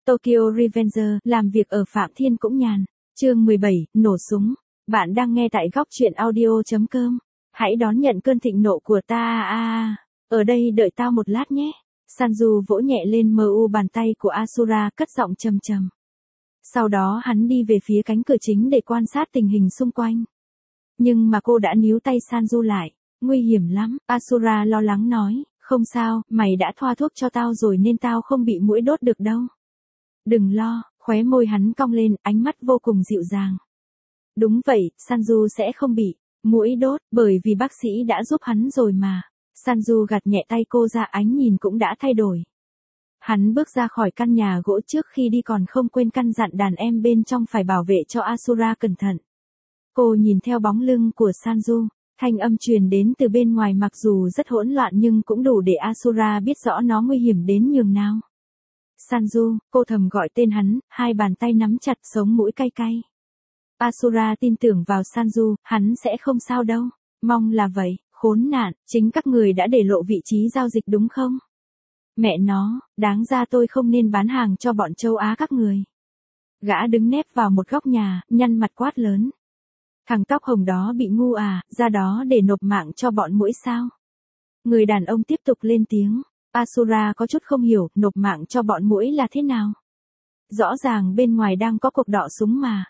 Tokyo Revenger, làm việc ở Phạm Thiên cũng nhàn. Chương 17, nổ súng. Bạn đang nghe tại góc truyện audio.com. Hãy đón nhận cơn thịnh nộ của ta Ở đây đợi tao một lát nhé. Sanju vỗ nhẹ lên mu bàn tay của Asura, cất giọng trầm trầm. Sau đó hắn đi về phía cánh cửa chính để quan sát tình hình xung quanh. Nhưng mà cô đã níu tay Sanju lại. Nguy hiểm lắm, Asura lo lắng nói. Không sao, mày đã thoa thuốc cho tao rồi nên tao không bị muỗi đốt được đâu. Đừng lo, khóe môi hắn cong lên, ánh mắt vô cùng dịu dàng. Đúng vậy, Sanju sẽ không bị muỗi đốt, bởi vì bác sĩ đã giúp hắn rồi mà. Sanju gạt nhẹ tay cô ra, ánh nhìn cũng đã thay đổi. Hắn bước ra khỏi căn nhà gỗ, trước khi đi còn không quên căn dặn đàn em bên trong phải bảo vệ cho Asura cẩn thận. Cô nhìn theo bóng lưng của Sanju, thanh âm truyền đến từ bên ngoài mặc dù rất hỗn loạn nhưng cũng đủ để Asura biết rõ nó nguy hiểm đến nhường nào. Sanju, cô thầm gọi tên hắn, hai bàn tay nắm chặt, sống mũi cay cay. Asura tin tưởng vào Sanju, hắn sẽ không sao đâu. Mong là vậy, khốn nạn, chính các người đã để lộ vị trí giao dịch đúng không? Mẹ nó, đáng ra tôi không nên bán hàng cho bọn châu Á các người. Gã đứng nép vào một góc nhà, nhăn mặt quát lớn. Thằng tóc hồng đó bị ngu ra đó để nộp mạng cho bọn muỗi sao? Người đàn ông tiếp tục lên tiếng. Asura có chút không hiểu, nộp mạng cho bọn muỗi là thế nào? Rõ ràng bên ngoài đang có cuộc đọ súng mà.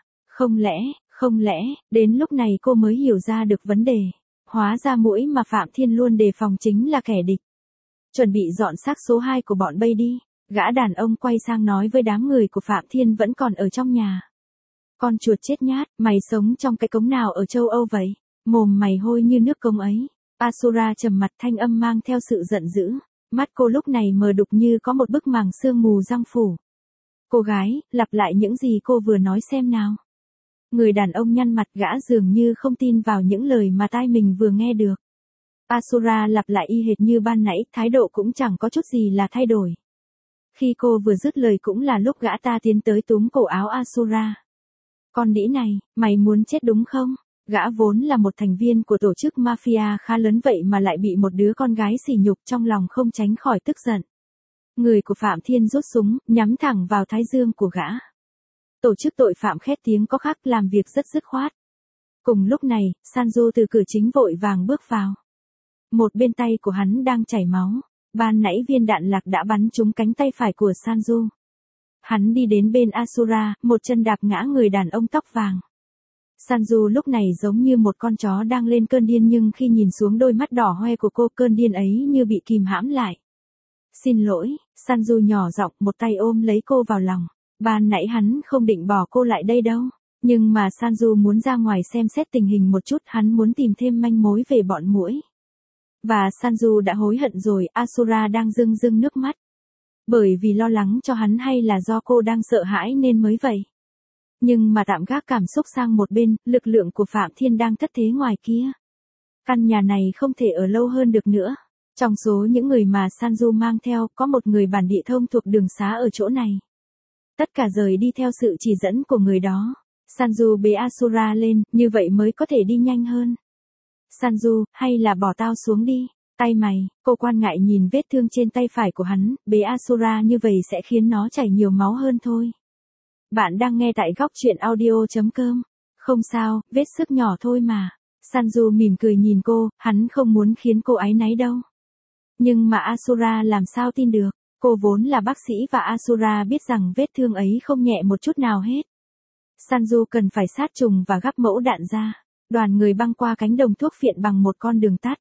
Không lẽ, đến lúc này cô mới hiểu ra được vấn đề. Hóa ra muỗi mà Phạm Thiên luôn đề phòng chính là kẻ địch. Chuẩn bị dọn xác số 2 của bọn bây đi. Gã đàn ông quay sang nói với đám người của Phạm Thiên vẫn còn ở trong nhà. Con chuột chết nhát, mày sống trong cái cống nào ở châu Âu vậy? Mồm mày hôi như nước cống ấy. Asura trầm mặt, thanh âm mang theo sự giận dữ. Mắt cô lúc này mờ đục như có một bức màng sương mù giăng phủ. Cô gái, lặp lại những gì cô vừa nói xem nào. Người đàn ông nhăn mặt, gã dường như không tin vào những lời mà tai mình vừa nghe được. Asura lặp lại y hệt như ban nãy, thái độ cũng chẳng có chút gì là thay đổi. Khi cô vừa dứt lời cũng là lúc gã ta tiến tới túm cổ áo Asura. Con đĩ này, mày muốn chết đúng không? Gã vốn là một thành viên của tổ chức mafia khá lớn vậy mà lại bị một đứa con gái sỉ nhục, trong lòng không tránh khỏi tức giận. Người của Phạm Thiên rút súng, nhắm thẳng vào thái dương của gã. Tổ chức tội phạm khét tiếng có khác, làm việc rất dứt khoát. Cùng lúc này, Sanju từ cửa chính vội vàng bước vào. Một bên tay của hắn đang chảy máu. Ban nãy viên đạn lạc đã bắn trúng cánh tay phải của Sanju. Hắn đi đến bên Asura, một chân đạp ngã người đàn ông tóc vàng. Sanju lúc này giống như một con chó đang lên cơn điên, nhưng khi nhìn xuống đôi mắt đỏ hoe của cô, cơn điên ấy như bị kìm hãm lại. Xin lỗi, Sanju nhỏ giọng, một tay ôm lấy cô vào lòng. Ban nãy hắn không định bỏ cô lại đây đâu. Nhưng mà Sanju muốn ra ngoài xem xét tình hình một chút, hắn muốn tìm thêm manh mối về bọn muỗi. Và Sanju đã hối hận rồi, Asura đang rưng rưng nước mắt. Bởi vì lo lắng cho hắn hay là do cô đang sợ hãi nên mới vậy. Nhưng mà tạm gác cảm xúc sang một bên, lực lượng của Phạm Thiên đang thất thế ngoài kia. Căn nhà này không thể ở lâu hơn được nữa. Trong số những người mà Sanju mang theo, có một người bản địa thông thuộc đường xá ở chỗ này. Tất cả rời đi theo sự chỉ dẫn của người đó. Sanju bế Asura lên, như vậy mới có thể đi nhanh hơn. Sanju, hay là bỏ tao xuống đi. Tay mày, cô quan ngại nhìn vết thương trên tay phải của hắn, bế Asura như vậy sẽ khiến nó chảy nhiều máu hơn thôi. Bạn đang nghe tại góc truyện audio.com. Không sao, vết xước nhỏ thôi mà. Sanju mỉm cười nhìn cô, hắn không muốn khiến cô áy náy đâu. Nhưng mà Asura làm sao tin được, cô vốn là bác sĩ và Asura biết rằng vết thương ấy không nhẹ một chút nào hết. Sanju cần phải sát trùng và gắp mẫu đạn ra. Đoàn người băng qua cánh đồng thuốc phiện bằng một con đường tắt.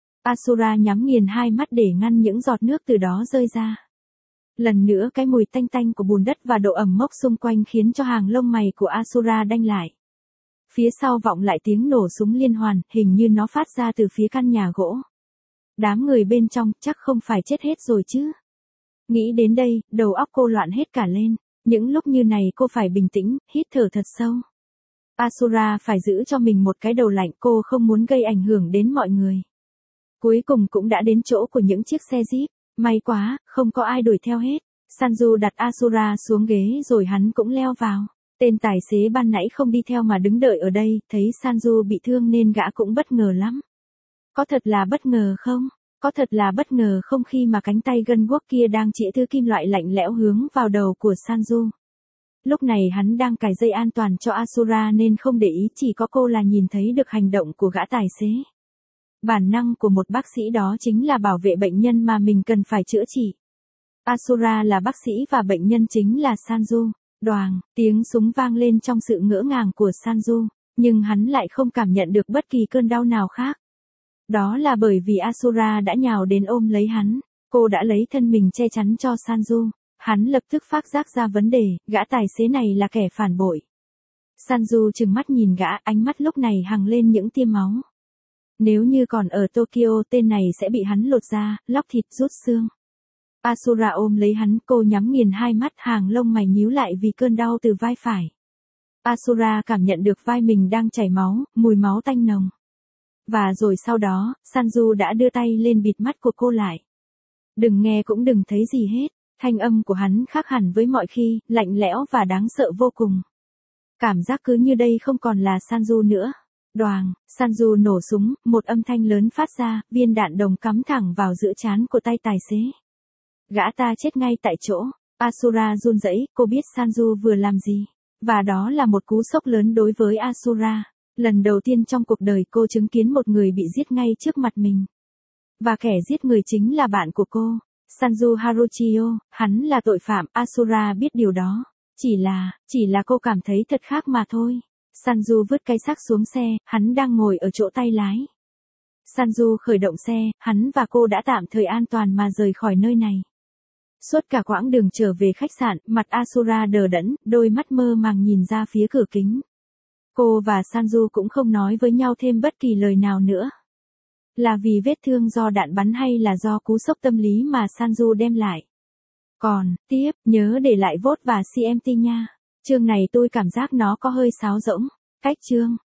Asura nhắm nghiền hai mắt để ngăn những giọt nước từ đó rơi ra. Lần nữa cái mùi tanh tanh của bùn đất và độ ẩm mốc xung quanh khiến cho hàng lông mày của Asura đanh lại. Phía sau vọng lại tiếng nổ súng liên hoàn, hình như nó phát ra từ phía căn nhà gỗ. Đám người bên trong chắc không phải chết hết rồi chứ. Nghĩ đến đây, đầu óc cô loạn hết cả lên. Những lúc như này cô phải bình tĩnh, hít thở thật sâu. Asura phải giữ cho mình một cái đầu lạnh, cô không muốn gây ảnh hưởng đến mọi người. Cuối cùng cũng đã đến chỗ của những chiếc xe Jeep. May quá, không có ai đuổi theo hết. Sanju đặt Asura xuống ghế rồi hắn cũng leo vào. Tên tài xế ban nãy không đi theo mà đứng đợi ở đây, thấy Sanju bị thương nên gã cũng bất ngờ lắm. Có thật là bất ngờ không? Có thật là bất ngờ không khi mà cánh tay gân guốc kia đang chĩa thứ kim loại lạnh lẽo hướng vào đầu của Sanju. Lúc này hắn đang cài dây an toàn cho Asura nên không để ý, chỉ có cô là nhìn thấy được hành động của gã tài xế. Bản năng của một bác sĩ đó chính là bảo vệ bệnh nhân mà mình cần phải chữa trị. Asura là bác sĩ và bệnh nhân chính là Sanju. Đoàng, tiếng súng vang lên trong sự ngỡ ngàng của Sanju, nhưng hắn lại không cảm nhận được bất kỳ cơn đau nào khác. Đó là bởi vì Asura đã nhào đến ôm lấy hắn, cô đã lấy thân mình che chắn cho Sanju. Hắn lập tức phát giác ra vấn đề, gã tài xế này là kẻ phản bội. Sanju trừng mắt nhìn gã, ánh mắt lúc này hằng lên những tia máu. Nếu như còn ở Tokyo, tên này sẽ bị hắn lột da, lóc thịt rút xương. Asura ôm lấy hắn, cô nhắm nghiền hai mắt, hàng lông mày nhíu lại vì cơn đau từ vai phải. Asura cảm nhận được vai mình đang chảy máu, mùi máu tanh nồng. Và rồi sau đó, Sanju đã đưa tay lên bịt mắt của cô lại. Đừng nghe cũng đừng thấy gì hết, thanh âm của hắn khác hẳn với mọi khi, lạnh lẽo và đáng sợ vô cùng. Cảm giác cứ như đây không còn là Sanju nữa. Đoàng, Sanju nổ súng, một âm thanh lớn phát ra, viên đạn đồng cắm thẳng vào giữa trán của tay tài xế. Gã ta chết ngay tại chỗ. Asura run rẩy, cô biết Sanju vừa làm gì. Và đó là một cú sốc lớn đối với Asura. Lần đầu tiên trong cuộc đời cô chứng kiến một người bị giết ngay trước mặt mình. Và kẻ giết người chính là bạn của cô, Sanju Haruchio, hắn là tội phạm, Asura biết điều đó. Chỉ là cô cảm thấy thật khác mà thôi. Sanju vứt cái xác xuống xe, hắn đang ngồi ở chỗ tay lái. Sanju khởi động xe, hắn và cô đã tạm thời an toàn mà rời khỏi nơi này. Suốt cả quãng đường trở về khách sạn, mặt Asura đờ đẫn, đôi mắt mơ màng nhìn ra phía cửa kính. Cô và Sanju cũng không nói với nhau thêm bất kỳ lời nào nữa. Là vì vết thương do đạn bắn hay là do cú sốc tâm lý mà Sanju đem lại. Còn, tiếp, nhớ để lại vote và CMT nha. Chương này tôi cảm giác nó có hơi sáo rỗng. Cách chương.